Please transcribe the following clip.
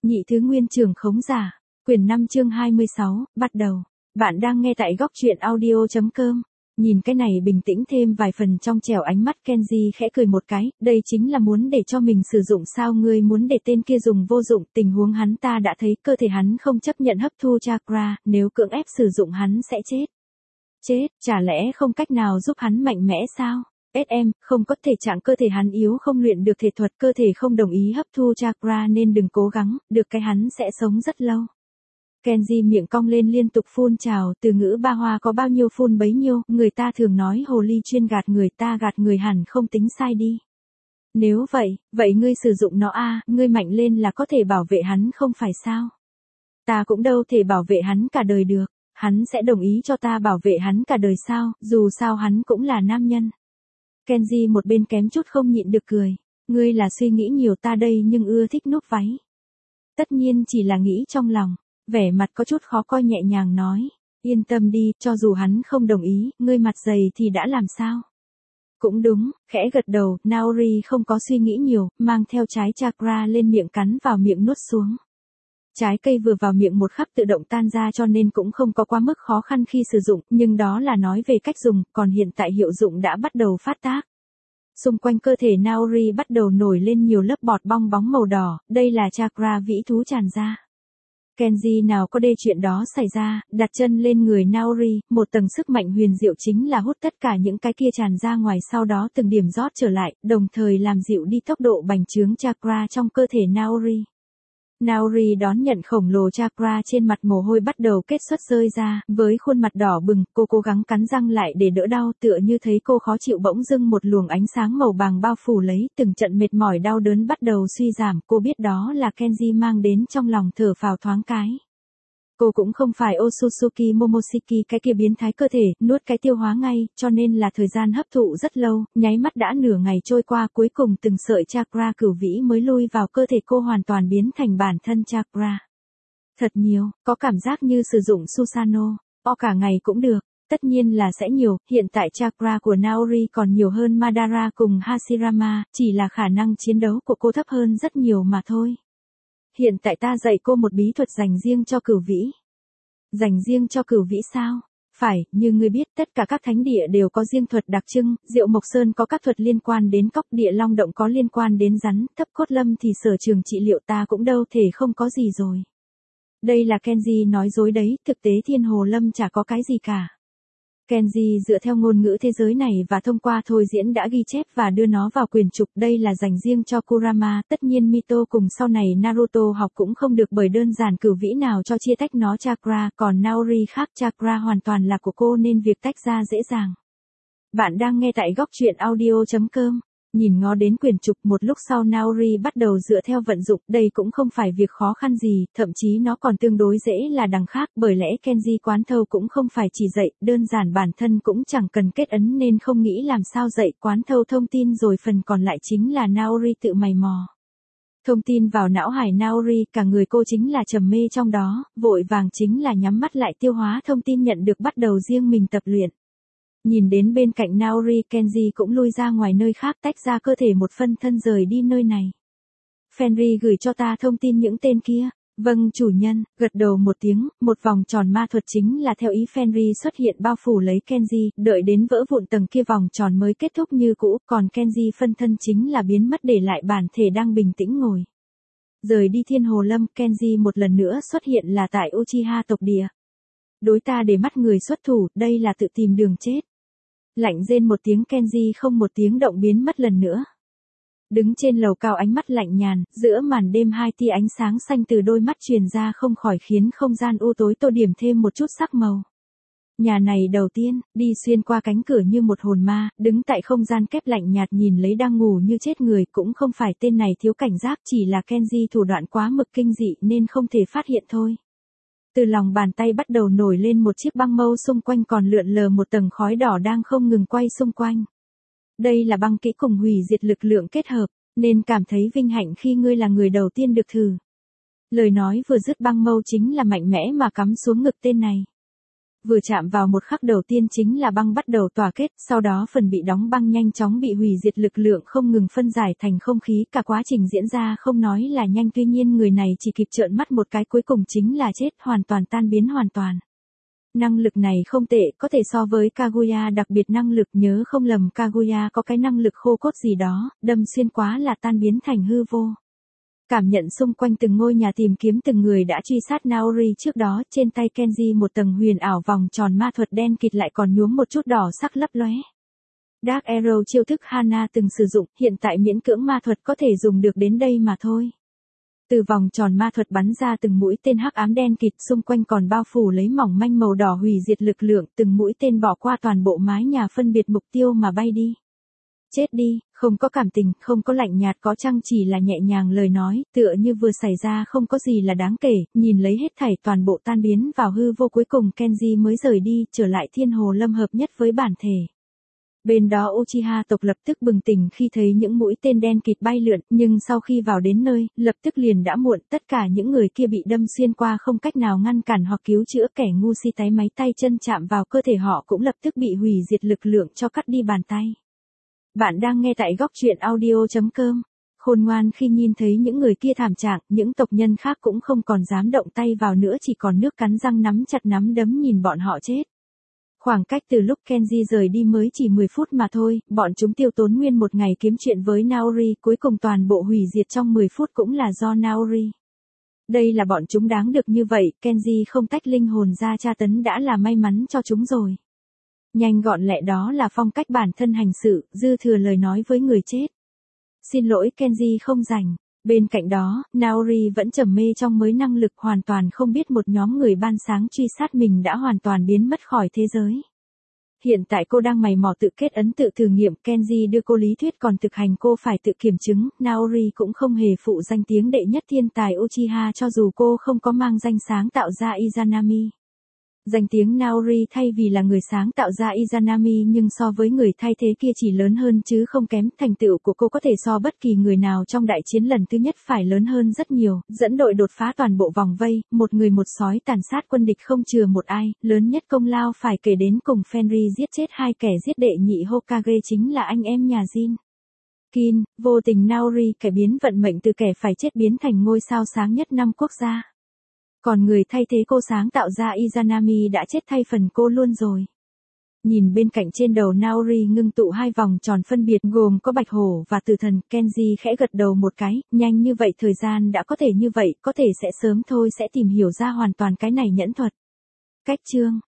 Nhị thứ nguyên trường khống giả. Quyển 5 chương 26, bắt đầu. Bạn đang nghe tại góc truyện audio.com. Nhìn cái này bình tĩnh thêm vài phần trong trẻo ánh mắt Kenji khẽ cười một cái, đây chính là muốn để cho mình sử dụng sao, ngươi muốn để tên kia dùng vô dụng, tình huống hắn ta đã thấy, cơ thể hắn không chấp nhận hấp thu chakra, nếu cưỡng ép sử dụng hắn sẽ chết. Chết, chả lẽ không cách nào giúp hắn mạnh mẽ sao? SM, không có, thể trạng cơ thể hắn yếu, không luyện được thể thuật, cơ thể không đồng ý hấp thu chakra nên đừng cố gắng, được cái hắn sẽ sống rất lâu. Kenji miệng cong lên liên tục phun trào, từ ngữ ba hoa có bao nhiêu phun bấy nhiêu, người ta thường nói hồ ly chuyên gạt người, ta gạt người hẳn không tính sai đi. Nếu vậy ngươi sử dụng nó ngươi mạnh lên là có thể bảo vệ hắn không phải sao? Ta cũng đâu thể bảo vệ hắn cả đời được, hắn sẽ đồng ý cho ta bảo vệ hắn cả đời sao, dù sao hắn cũng là nam nhân. Kenji một bên kém chút không nhịn được cười, ngươi là suy nghĩ nhiều ta đây nhưng ưa thích núp váy. Tất nhiên chỉ là nghĩ trong lòng, vẻ mặt có chút khó coi nhẹ nhàng nói, yên tâm đi, cho dù hắn không đồng ý, ngươi mặt dày thì đã làm sao? Cũng đúng, khẽ gật đầu, Naori không có suy nghĩ nhiều, mang theo trái chakra lên miệng cắn vào miệng nuốt xuống. Trái cây vừa vào miệng một khắc tự động tan ra cho nên cũng không có quá mức khó khăn khi sử dụng, nhưng đó là nói về cách dùng, còn hiện tại hiệu dụng đã bắt đầu phát tác. Xung quanh cơ thể Naori bắt đầu nổi lên nhiều lớp bọt bong bóng màu đỏ, đây là chakra vĩ thú tràn ra. Kenji nào có chuyện đó xảy ra, đặt chân lên người Naori, một tầng sức mạnh huyền diệu chính là hút tất cả những cái kia tràn ra ngoài, sau đó từng điểm rót trở lại, đồng thời làm dịu đi tốc độ bành trướng chakra trong cơ thể Naori. Naori đón nhận khổng lồ chakra trên mặt, mồ hôi bắt đầu kết xuất rơi ra, với khuôn mặt đỏ bừng, cô cố gắng cắn răng lại để đỡ đau, tựa như thấy cô khó chịu, bỗng dưng một luồng ánh sáng màu vàng bao phủ lấy, từng trận mệt mỏi đau đớn bắt đầu suy giảm, cô biết đó là Kenji mang đến, trong lòng thở phào thoáng cái. Cô cũng không phải Otsutsuki Momoshiki cái kia biến thái cơ thể, nuốt cái tiêu hóa ngay, cho nên là thời gian hấp thụ rất lâu, nháy mắt đã nửa ngày trôi qua, cuối cùng từng sợi chakra cửu vĩ mới lui vào cơ thể cô, hoàn toàn biến thành bản thân chakra. Thật nhiều, có cảm giác như sử dụng Susanoo, cả ngày cũng được, tất nhiên là sẽ nhiều, hiện tại chakra của Naori còn nhiều hơn Madara cùng Hashirama, chỉ là khả năng chiến đấu của cô thấp hơn rất nhiều mà thôi. Hiện tại ta dạy cô một bí thuật dành riêng cho cửu vĩ. Dành riêng cho cửu vĩ sao? Phải, như ngươi biết, tất cả các thánh địa đều có riêng thuật đặc trưng, Diệu Mộc Sơn có các thuật liên quan đến cóc, Địa Long Động có liên quan đến rắn, Thấp Cốt Lâm thì sở trường trị liệu, ta cũng đâu thể không có gì rồi. Đây là Kenji nói dối đấy, thực tế Thiên Hồ Lâm chả có cái gì cả. Kenji dựa theo ngôn ngữ thế giới này và thông qua thôi diễn đã ghi chép và đưa nó vào quyển trục, đây là dành riêng cho Kurama, tất nhiên Mito cùng sau này Naruto học cũng không được, bởi đơn giản cửu vĩ nào cho chia tách nó chakra, còn Naori khác, chakra hoàn toàn là của cô nên việc tách ra dễ dàng. Bạn đang nghe tại góc truyện audio.com. Nhìn ngó đến quyển trục, một lúc sau Naori bắt đầu dựa theo vận dụng, đây cũng không phải việc khó khăn gì, thậm chí nó còn tương đối dễ là đằng khác, bởi lẽ Kenji quán thâu cũng không phải chỉ dạy, đơn giản bản thân cũng chẳng cần kết ấn nên không nghĩ làm sao dạy, quán thâu thông tin rồi phần còn lại chính là Naori tự mày mò. Thông tin vào não hải Naori, cả người cô chính là trầm mê trong đó, vội vàng chính là nhắm mắt lại tiêu hóa thông tin nhận được, bắt đầu riêng mình tập luyện. Nhìn đến bên cạnh Naori, Kenji cũng lui ra ngoài nơi khác, tách ra cơ thể một phân thân rời đi nơi này. Fenry gửi cho ta thông tin những tên kia. Vâng chủ nhân, gật đầu một tiếng, một vòng tròn ma thuật chính là theo ý Fenry xuất hiện bao phủ lấy Kenji, đợi đến vỡ vụn tầng kia vòng tròn mới kết thúc như cũ, còn Kenji phân thân chính là biến mất, để lại bản thể đang bình tĩnh ngồi. Rời đi Thiên Hồ Lâm, Kenji một lần nữa xuất hiện là tại Uchiha tộc địa. Đối ta để mắt người xuất thủ, đây là tự tìm đường chết. Lạnh rên một tiếng, Kenji không một tiếng động biến mất lần nữa. Đứng trên lầu cao, ánh mắt lạnh nhàn, giữa màn đêm hai tia ánh sáng xanh từ đôi mắt truyền ra không khỏi khiến không gian u tối tô điểm thêm một chút sắc màu. Nhà này đầu tiên, đi xuyên qua cánh cửa như một hồn ma, đứng tại không gian kép lạnh nhạt nhìn lấy đang ngủ như chết người, cũng không phải tên này thiếu cảnh giác, chỉ là Kenji thủ đoạn quá mực kinh dị nên không thể phát hiện thôi. Từ lòng bàn tay bắt đầu nổi lên một chiếc băng mâu, xung quanh còn lượn lờ một tầng khói đỏ đang không ngừng quay xung quanh. Đây là băng kỹ cùng hủy diệt lực lượng kết hợp, nên cảm thấy vinh hạnh khi ngươi là người đầu tiên được thử. Lời nói vừa dứt, băng mâu chính là mạnh mẽ mà cắm xuống ngực tên này. Vừa chạm vào một khắc đầu tiên chính là băng bắt đầu tỏa kết, sau đó phần bị đóng băng nhanh chóng bị hủy diệt, lực lượng không ngừng phân giải thành không khí, cả quá trình diễn ra không nói là nhanh, tuy nhiên người này chỉ kịp trợn mắt một cái cuối cùng chính là chết, hoàn toàn tan biến hoàn toàn. Năng lực này không tệ, có thể so với Kaguya, đặc biệt năng lực nhớ không lầm Kaguya có cái năng lực khô cốt gì đó, đâm xuyên quá là tan biến thành hư vô. Cảm nhận xung quanh từng ngôi nhà, tìm kiếm từng người đã truy sát Naori trước đó, trên tay Kenji một tầng huyền ảo vòng tròn ma thuật đen kịt lại còn nhuốm một chút đỏ sắc lấp lóe. Dark Arrow chiêu thức Hana từng sử dụng, hiện tại miễn cưỡng ma thuật có thể dùng được đến đây mà thôi. Từ vòng tròn ma thuật bắn ra từng mũi tên hắc ám đen kịt, xung quanh còn bao phủ lấy mỏng manh màu đỏ hủy diệt lực lượng, từng mũi tên bỏ qua toàn bộ mái nhà phân biệt mục tiêu mà bay đi. Chết đi, không có cảm tình, không có lạnh nhạt, có chăng chỉ là nhẹ nhàng lời nói, tựa như vừa xảy ra không có gì là đáng kể, nhìn lấy hết thảy toàn bộ tan biến vào hư vô, cuối cùng Kenji mới rời đi, trở lại Thiên Hồ Lâm hợp nhất với bản thể. Bên đó Uchiha tộc lập tức bừng tỉnh khi thấy những mũi tên đen kịt bay lượn, nhưng sau khi vào đến nơi, lập tức liền đã muộn, tất cả những người kia bị đâm xuyên qua không cách nào ngăn cản hoặc cứu chữa, kẻ ngu si táy máy tay chân chạm vào cơ thể họ cũng lập tức bị hủy diệt, lực lượng cho cắt đi bàn tay. Bạn đang nghe tại góc truyện audio.com. Khôn ngoan khi nhìn thấy những người kia thảm trạng, những tộc nhân khác cũng không còn dám động tay vào nữa, chỉ còn nước cắn răng nắm chặt nắm đấm nhìn bọn họ chết. Khoảng cách từ lúc Kenji rời đi mới chỉ 10 phút mà thôi, bọn chúng tiêu tốn nguyên một ngày kiếm chuyện với Naori, cuối cùng toàn bộ hủy diệt trong 10 phút cũng là do Naori. Đây là bọn chúng đáng được như vậy, Kenji không tách linh hồn ra tra tấn đã là may mắn cho chúng rồi. Nhanh gọn lẹ, đó là phong cách bản thân hành sự, dư thừa lời nói với người chết. Xin lỗi Kenji không rảnh. Bên cạnh đó, Naori vẫn trầm mê trong mới năng lực, hoàn toàn không biết một nhóm người ban sáng truy sát mình đã hoàn toàn biến mất khỏi thế giới. Hiện tại cô đang mày mò tự kết ấn, tự thử nghiệm, Kenji đưa cô lý thuyết còn thực hành cô phải tự kiểm chứng, Naori cũng không hề phụ danh tiếng đệ nhất thiên tài Uchiha cho dù cô không có mang danh sáng tạo ra Izanami. Danh tiếng Naori thay vì là người sáng tạo ra Izanami nhưng so với người thay thế kia chỉ lớn hơn chứ không kém, thành tựu của cô có thể so bất kỳ người nào trong đại chiến lần thứ nhất phải lớn hơn rất nhiều, dẫn đội đột phá toàn bộ vòng vây, một người một sói tàn sát quân địch không chừa một ai, lớn nhất công lao phải kể đến cùng Fenrir giết chết hai kẻ giết đệ nhị Hokage chính là anh em nhà Jin. Kin, vô tình Naori cải biến vận mệnh từ kẻ phải chết biến thành ngôi sao sáng nhất năm quốc gia. Còn người thay thế cô sáng tạo ra Izanami đã chết thay phần cô luôn rồi. Nhìn bên cạnh trên đầu Naori ngưng tụ hai vòng tròn phân biệt gồm có bạch hổ và tử thần, Kenji khẽ gật đầu một cái, nhanh như vậy, thời gian đã có thể như vậy, có thể sẽ sớm thôi, sẽ tìm hiểu ra hoàn toàn cái này nhẫn thuật. Cách chương